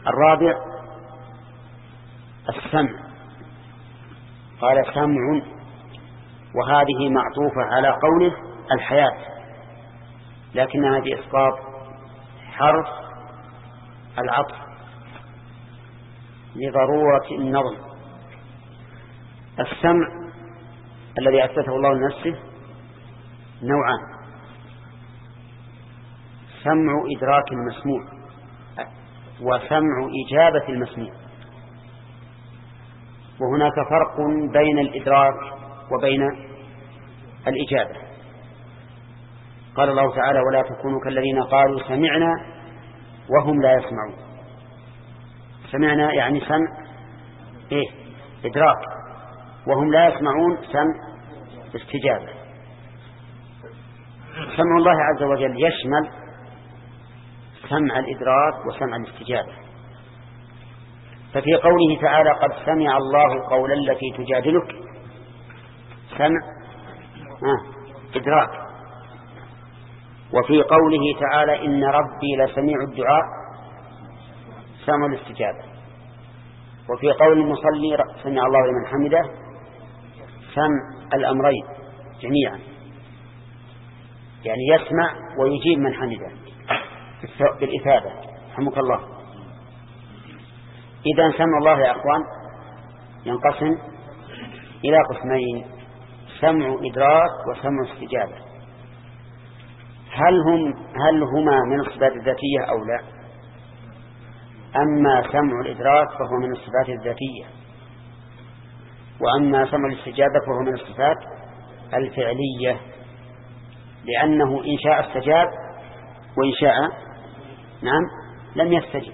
الرابع السمع، قال سمع، وهذه معطوفة على قوله الحياة، لكنها بإسقاط حرف العطف لضرورة النظم. السمع الذي أثبته الله لنفسه نوعان: سمع إدراك المسموع وسمع إجابة المسموع، وهناك فرق بين الإدراك وبين الإجابة. قال الله تعالى: ولا تكونوا كالذين قالوا سمعنا وهم لا يسمعون. سمعنا يعني سمع إدراك، وهم لا يسمعون سمع استجابة. سمع الله عز وجل يشمل سمع الإدراك وسمع الاستجابة. ففي قوله تعالى: قد سمع الله قول التي تجادلك، سمع إدراك. وفي قوله تعالى: إن ربي لسميع الدعاء، سمع الاستجابة. وفي قول المصلي: سمع الله لمن حمده، سمع الأمرين جميعا، يعني يسمع ويجيب من حمده بالإفادة. رحمك الله. إذا سمع الله يا أخوان ينقسم إلى قسمين: سمع إدراك وسمع استجابة. هل هما من الصفات الذاتية أو لا؟ أما سمع الإدراك فهو من الصفات الذاتية، وأما سمع الاستجابة فهو من الصفات الفعلية، لأنه إن شاء استجاب وإن شاء لم يستجب.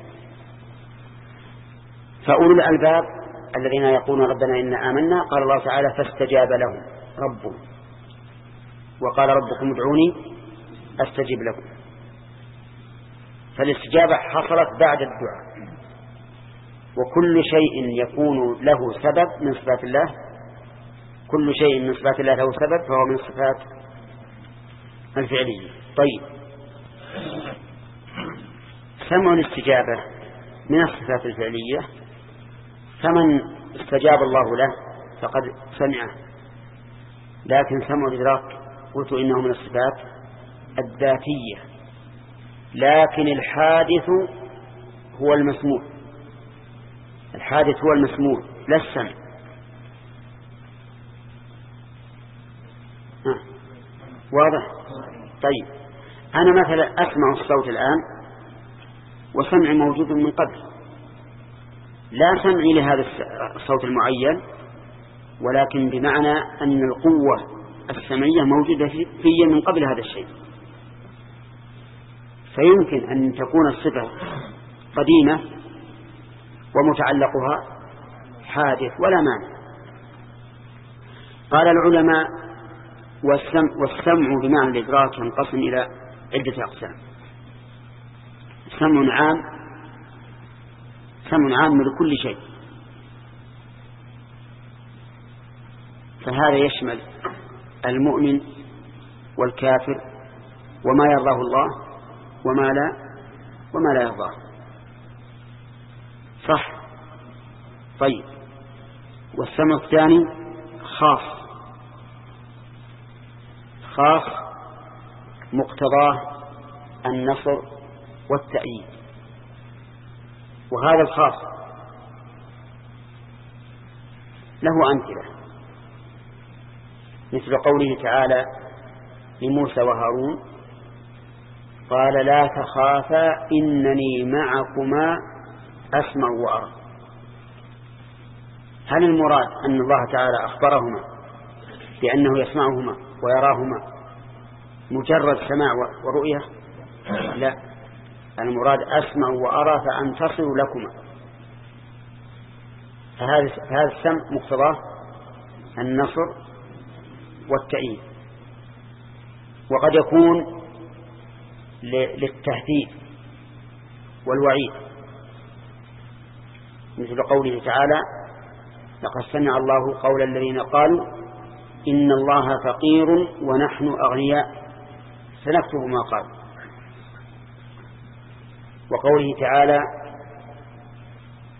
فأولو الألباب الذين يقولون ربنا إنا آمنا، قال الله تعالى: فاستجاب لهم ربهم، وقال: ربكم ادعوني أستجب لكم. فالاستجابة حصلت بعد الدعاء، وكل شيء يكون له سبب من صفات الله، كل شيء من صفات الله له سبب فهو من الصفات الفعلية. طيب، سمع الاستجابة من الصفات الفعلية، فمن استجاب الله له فقد سمعه. لكن سمع الإدراك قلت إنه من الصفات الذاتية، لكن الحادث هو المسموع، الحادث هو المسموع لا السمع. واضح؟ طيب، أنا مثلا أسمع الصوت الآن وسمعي موجود من قبل، لا سمعي لهذا الصوت المعين، ولكن بمعنى أن القوة السمعية موجودة في من قبل هذا الشيء. فيمكن أن تكون الصفة قديمة ومتعلقها حادث ولا مانع. قال العلماء: والسمع بمعنى الإدراك ينقسم إلى عدة أقسام. سمع عام لكل شيء، فهذا يشمل المؤمن والكافر وما يرضاه الله وما لا يرضاه. صح؟ طيب، والسمع الثاني خاص مقتضاه النصر والتأييد، وهذا الخاص له أمثلة، مثل قوله تعالى لموسى وهارون: قال لا تخافا إنني معكما أسمع وأرى. هل المراد أن الله تعالى أخبرهما بأنه يسمعهما ويراهما مجرد سماع ورؤية؟ لا، المراد أسمع وأرى فأنتصر لكما. فهذا السمع مقتضاه النصر والتأييد، وقد يكون للتهديد والوعيد، مثل قوله تعالى: لقد سمع الله قول الذين قالوا إن الله فقير ونحن أغنياء سنكتب ما قال. وقوله تعالى: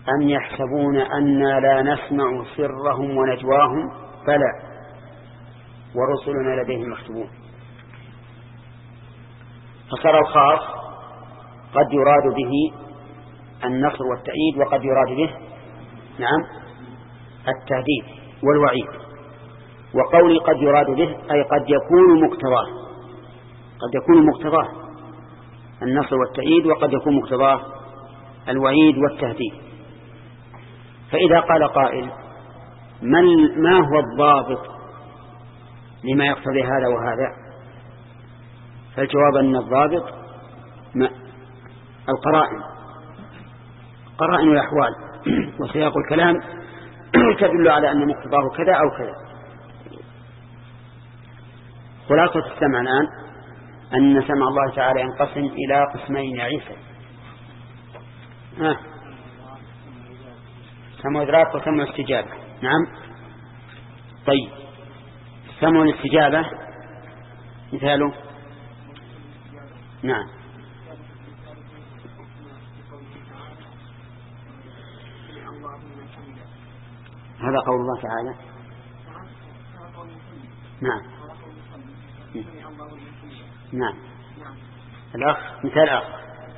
أم يحسبون أنا لا نسمع سرهم ونجواهم بلى ورسلنا لديهم مكتوبون. فصار الخاص قد يراد به النصر والتأييد وقد يراد به التهديد والوعيد. وقولي قد يراد به أي قد يكون مقتضاه النصر والتأييد وقد يكون مقتضاه الوعيد والتهديد. فإذا قال قائل ما هو الضابط لما يقتضي هذا وهذا؟ فالجواب أن الضابط قرائن الأحوال وسياق الكلام تدل على أن مقتضاه كذا أو كذا. خلاصة السمع الآن أن سمع الله تعالى ينقسم إلى قسمين يا عيسى. سمع إدراك وسمع استجابة. نعم. طيب سمع الاستجابة مثاله نعم هذا قول الله تعالى. نعم الأخ مثال آخر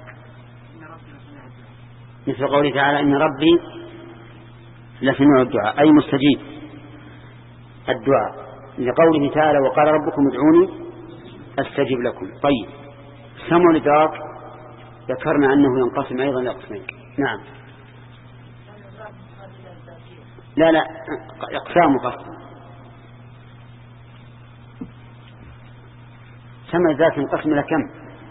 مثل قوله تعالى إن ربي لسميع الدعاء أي مستجيب الدعاء، لقوله تعالى وقال ربكم ادعوني أستجب لكم. طيب سمع الإدراك ذكرنا أنه ينقسم أيضا إلى قسمين. نعم لا أقسام مقسم. سمع الذات ينقسم إلى كم؟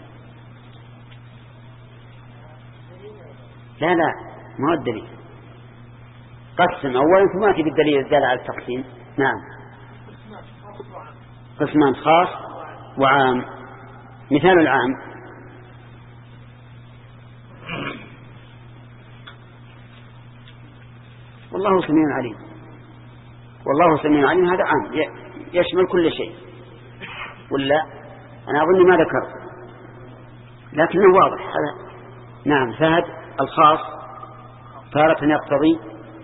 لا ما هو الدليل. قسم أولا ثم أتي بالدليل الدال على التقسيم. نعم قسمان خاص وعام. مثال العام والله سميع عليم. والله سميع عليم هذا عام يشمل كل شيء ولا أنا أظن ما ذكر لكنه واضح هذا. نعم فهد الخاص تارة يقتضي.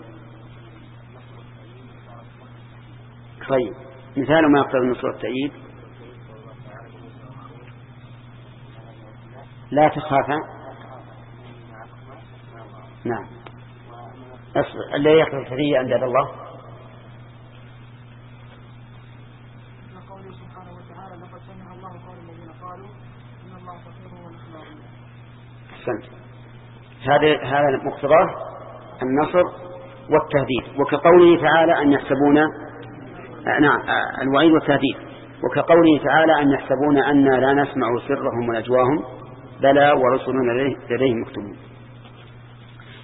طيب مثال ما يقتضي النصر والتأييد لا تخافا. نعم اللي يقتضي الفرية أنداد الله. هذا مقتضاه النصر والتهديد. وكقوله تعالى أن يحسبون الوعيد والتهديد. وكقوله تعالى أن يحسبون أننا لا نسمع سرهم ونجواهم بلى ورسلنا لديهم مكتوبون.